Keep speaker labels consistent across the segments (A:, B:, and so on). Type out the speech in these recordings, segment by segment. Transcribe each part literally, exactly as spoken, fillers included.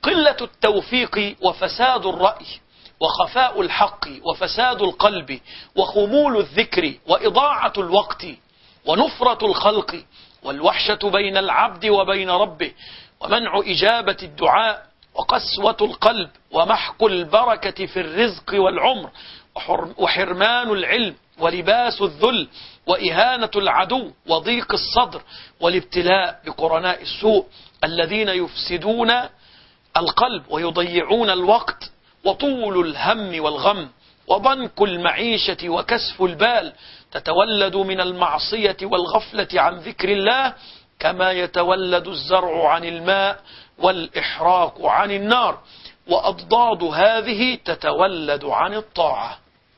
A: قلة التوفيق وفساد الرأي وخفاء الحق وفساد القلب وخمول الذكر وإضاعة الوقت ونفرة الخلق والوحشة بين العبد وبين ربه ومنع إجابة الدعاء وقسوة القلب ومحق البركة في الرزق والعمر وحرمان العلم ولباس الذل وإهانة العدو وضيق الصدر والابتلاء بقرناء السوء الذين يفسدون القلب ويضيعون الوقت وطول الهم والغم وضنك المعيشة وكسف البال تتولد من المعصية والغفلة عن ذكر الله كما يتولد الزرع عن الماء والإحراق عن النار، وأضداد هذه تتولد عن الطاعة.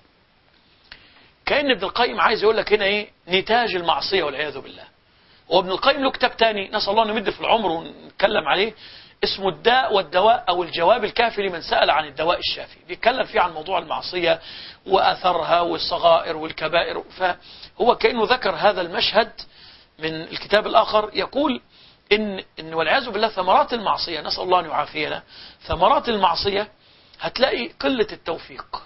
A: كأن ابن القيم عايز يقول لك هنا ايه نتاج المعصية والعياذ بالله. وابن القيم له كتاب تاني نسأل الله نمد في العمر ونتكلم عليه اسمه الداء والدواء أو الجواب الكافي لمن سأل عن الدواء الشافي، بيتكلم فيه عن موضوع المعصية وأثرها والصغائر والكبائر. فهو كأنه ذكر هذا المشهد من الكتاب الآخر، يقول إن, إن والعياذ بالله ثمرات المعصية، نسأل الله أن يعافينا، ثمرات المعصية هتلاقي قلة التوفيق.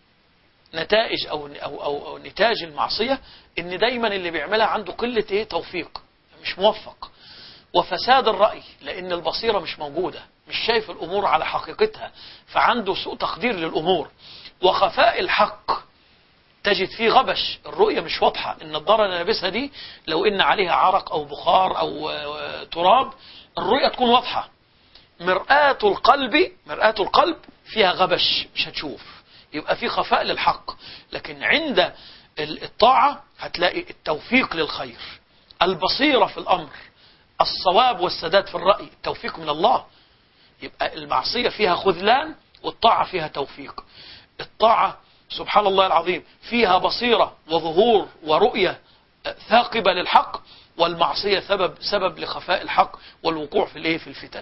A: نتائج أو, أو, أو, أو نتاج المعصية إن دايما اللي بيعملها عنده قلة إيه توفيق، مش موفق. وفساد الرأي لأن البصيرة مش موجودة، مش شايف الأمور على حقيقتها، فعنده سوء تقدير للأمور. وخفاء الحق تجد فيه غبش، الرؤية مش واضحة. النضارة اللي لابسها دي لو إن عليها عرق أو بخار أو تراب الرؤية تكون واضحة. مرآة القلب مرآة القلب فيها غبش، مش هتشوف، يبقى في خفاء للحق. لكن عند الطاعة هتلاقي التوفيق للخير، البصيرة في الأمر، الصواب والسداد في الرأي، التوفيق من الله. يبقى المعصية فيها خذلان والطاعة فيها توفيق. الطاعة سبحان الله العظيم فيها بصيرة وظهور ورؤية ثاقبة للحق، والمعصية سبب سبب لخفاء الحق والوقوع في الايه في الفتن.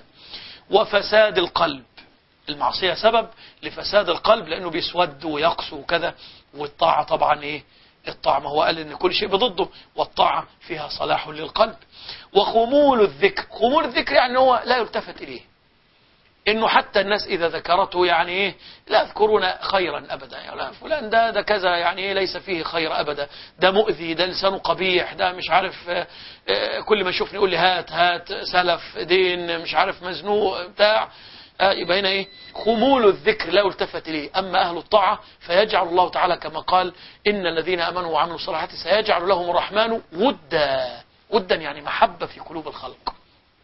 A: وفساد القلب، المعصية سبب لفساد القلب لأنه بيسود ويقسو وكذا. والطاعة طبعا ايه الطاعة ما هو قال ان كل شيء بضده، والطاعة فيها صلاح للقلب. وخمول الذكر، خمول الذكر يعني هو لا يلتفت إليه، إنه حتى الناس إذا ذكرته يعني إيه لا يذكرون خيرا أبدا، يعني فلان ده ده كذا يعني إيه ليس فيه خير أبدا، ده مؤذي، ده لسانه قبيح، ده مش عارف آه آه كل ما يشوفني يقول لي هات هات سلف دين مش عارف مزنوق بتاع. آه يبقى هنا إيه خمول الذكر لا يلتفت إليه. أما أهل الطاعة فيجعل الله تعالى كما قال إن الذين آمنوا وعملوا الصالحات سيجعل لهم الرحمن ودا، ودا يعني محبة في قلوب الخلق.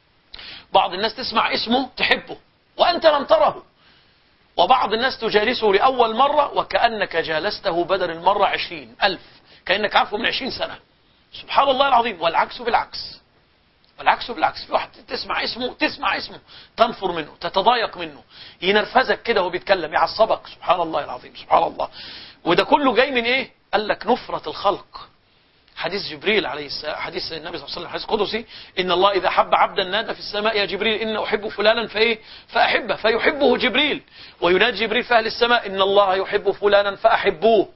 A: بعض الناس تسمع اسمه تحبه وأنت لم تره، وبعض الناس تجالسه لأول مرة وكأنك جالسته بدل المرة عشرين ألف، كأنك عارفه من عشرين سنة. سبحان الله العظيم. والعكس بالعكس، والعكس بالعكس. في واحد تسمع اسمه تسمع اسمه تنفر منه، تتضايق منه، ينرفزك كده وهو بيتكلم، يعصبك. سبحان الله العظيم سبحان الله. وده كله جاي من ايه؟ قال لك نفرة الخلق. حديث جبريل عليه السلام، حديث النبي صلى الله عليه وسلم، حديث قدسي إن الله إذا حب عبدا نادى في السماء يا جبريل إن أحب فلانا فإيه فأحبه فيحبه جبريل، وينادي جبريل في أهل السماء إن الله يحب فلانا فأحبوه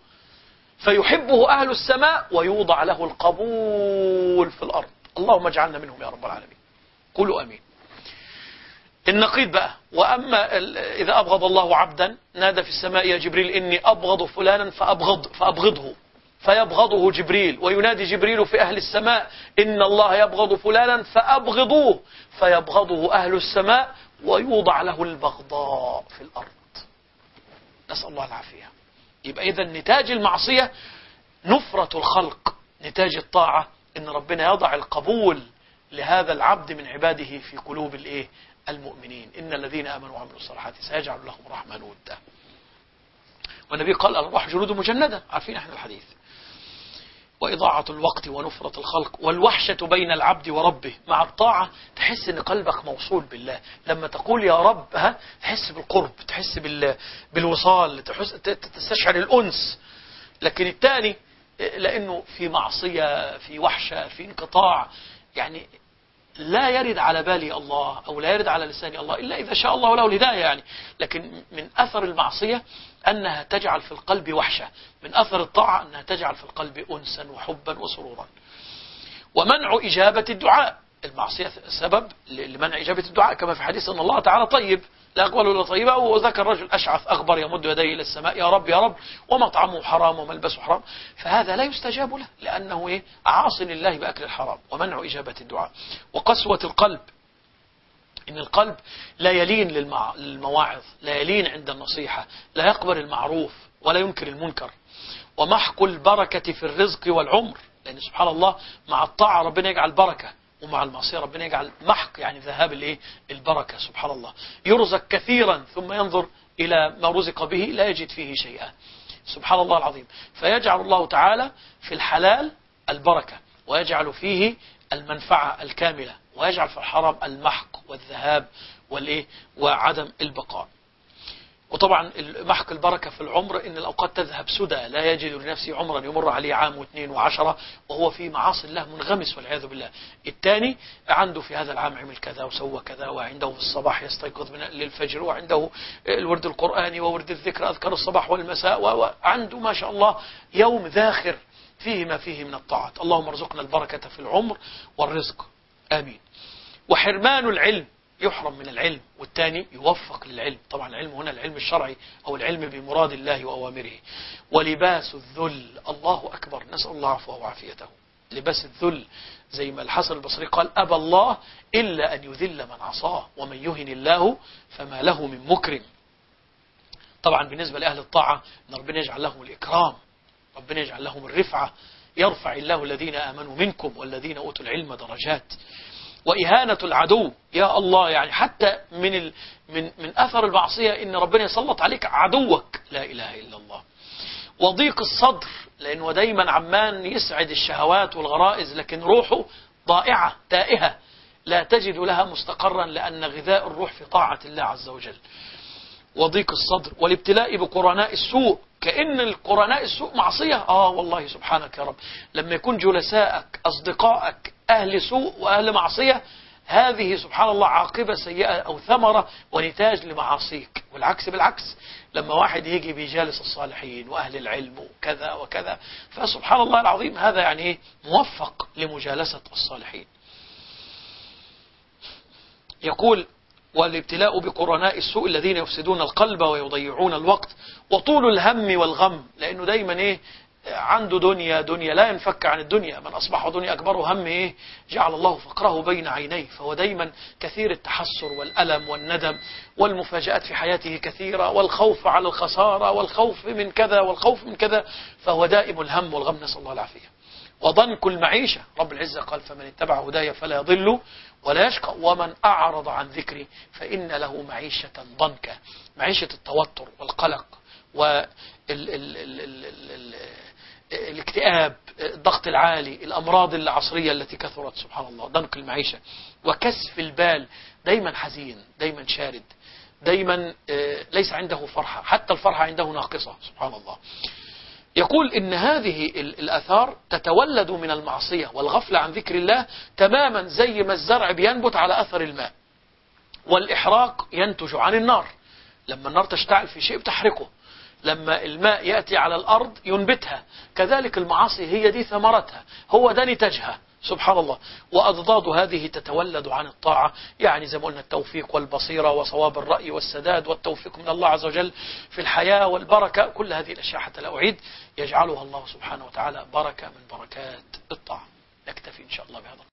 A: فيحبه أهل السماء ويوضع له القبول في الأرض. اللهم اجعلنا منهم يا رب العالمين، قولوا أمين. النقيض بقى، وأما إذا أبغض الله عبدا نادى في السماء يا جبريل إني أبغض فلانا فأبغض فأبغضه فيبغضه جبريل، وينادي جبريل في أهل السماء إن الله يبغض فلانا فأبغضوه فيبغضه أهل السماء ويوضع له البغضاء في الأرض. نسأل الله العافية. يبقى إذا نتاج المعصية نفرة الخلق، نتاج الطاعة إن ربنا يضع القبول لهذا العبد من عباده في قلوب الإيه المؤمنين. إن الذين آمنوا وعملوا الصالحات سيجعل لهم الرحمن ودا. والنبي قال الأرواح جلود مجندة، عارفين احنا الحديث. وإضاعة الوقت ونفرة الخلق والوحشة بين العبد وربه. مع الطاعة تحس ان قلبك موصول بالله، لما تقول يا رب ها تحس بالقرب، تحس بال... بالوصال، تحس... تستشعر الأنس. لكن الثاني لأنه في معصية، في وحشة، في انقطاع، يعني لا يرد على بالي الله أو لا يرد على لساني الله إلا إذا شاء الله له الهداية يعني. لكن من أثر المعصية أنها تجعل في القلب وحشة، من أثر الطاعة أنها تجعل في القلب أنسا وحبا وسرورا. ومنع إجابة الدعاء، المعصية سبب لمنع إجابة الدعاء كما في حديث أن الله تعالى طيب، لا يقبل إلا طيبا. وذكر رجل أشعث أغبر يمد يديه إلى السماء يا رب يا رب ومطعمه حرام وملبسه حرام، فهذا لا يستجاب له لأنه إيه؟ عاص لله بأكل الحرام ومنع إجابة الدعاء. وقسوة القلب، إن القلب لا يلين للمع... للمواعظ، لا يلين عند النصيحة، لا يقبل المعروف ولا ينكر المنكر. ومحق البركة في الرزق والعمر، لأن سبحان الله مع الطاعة ربنا يجعل بركة، ومع المعصية ربنا يجعل محق، يعني ذهاب الايه البركة. سبحان الله، يرزق كثيرا ثم ينظر إلى ما رزق به لا يجد فيه شيئا. سبحان الله العظيم. فيجعل الله تعالى في الحلال البركة، ويجعل فيه المنفعة الكاملة، ويجعل في الحرام المحق والذهاب والإيه وعدم البقاء. وطبعا محق البركة في العمر إن الأوقات تذهب سدى، لا يجد لنفسه عمرا يمر عليه عام واثنين وعشرة وهو في معاصي الله منغمس والعياذ بالله. الثاني عنده في هذا العام عمل كذا وسوى كذا، وعنده في الصباح يستيقظ من للفجر، وعنده الورد القرآني وورد الذكر أذكر الصباح والمساء، وعنده ما شاء الله يوم ذاخر فيه ما فيه من الطاعات. اللهم ارزقنا البركة في العمر والرزق، آمين. وحرمان العلم، يحرم من العلم، والثاني يوفق للعلم. طبعا العلم هنا العلم الشرعي أو العلم بمراد الله وأوامره. ولباس الذل، الله أكبر، نسأل الله عفوه وعافيته. لباس الذل زي ما الحسن البصري قال أبى الله إلا أن يذل من عصاه ومن يهن الله فما له من مكرم. طبعا بالنسبة لأهل الطاعة أن ربنا يجعل لهم الإكرام، ربنا يجعل لهم الرفعة، يرفع الله الذين آمنوا منكم والذين أوتوا العلم درجات. وإهانة العدو، يا الله، يعني حتى من ال... من من أثر المعصية إن ربنا يسلط عليك عدوك، لا إله إلا الله. وضيق الصدر، لأنه دايما عمان يسعد الشهوات والغرائز لكن روحه ضائعة تائهة لا تجد لها مستقرا، لأن غذاء الروح في طاعة الله عز وجل. وضيق الصدر. والابتلاء بقرناء السوء، كأن القرناء السوء معصية. آه والله سبحانك يا رب، لما يكون جلسائك أصدقائك أهل سوء وأهل معصية، هذه سبحان الله عاقبة سيئة أو ثمرة ونتاج لمعاصيك. والعكس بالعكس، لما واحد يجي بجالس الصالحين وأهل العلم وكذا وكذا، فسبحان الله العظيم هذا يعني موفق لمجالسة الصالحين. يقول والابتلاء بقرناء السوء الذين يفسدون القلب ويضيعون الوقت. وطول الهم والغم، لأنه دايما إيه عنده دنيا دنيا لا ينفك عن الدنيا. من أصبح دنيا أكبر همه إيه جعل الله فقره بين عينيه، فهو دايما كثير التحسر والألم والندم، والمفاجآت في حياته كثيرة، والخوف على الخسارة، والخوف من كذا والخوف من كذا، فهو دائم الهم والغم، نسأل الله العافية. وضنك المعيشة، رب العزة قال فمن اتبع هدايا فلا يضل ولا يشقى ومن أعرض عن ذكري فإن له معيشة ضنكا، معيشة التوتر والقلق والاكتئاب، الضغط العالي، الأمراض العصرية التي كثرت، سبحان الله، ضنك المعيشة. وكسف البال، دايما حزين، دايما شارد، دايما ليس عنده فرحة، حتى الفرحة عنده ناقصة، سبحان الله. يقول إن هذه الآثار تتولد من المعصية والغفلة عن ذكر الله، تماما زي ما الزرع بينبت على أثر الماء، والإحراق ينتج عن النار. لما النار تشتعل في شيء بتحرقه، لما الماء يأتي على الأرض ينبتها، كذلك المعاصي هي دي ثمرتها، هو ده نتاجها، سبحان الله. وأضداد هذه تتولد عن الطاعة، يعني زي ما قلنا التوفيق والبصيرة وصواب الرأي والسداد والتوفيق من الله عز وجل في الحياة والبركة. كل هذه الأشياء حتى لا أعيد يجعلها الله سبحانه وتعالى بركة من بركات الطاعة. نكتفي إن شاء الله بهذا.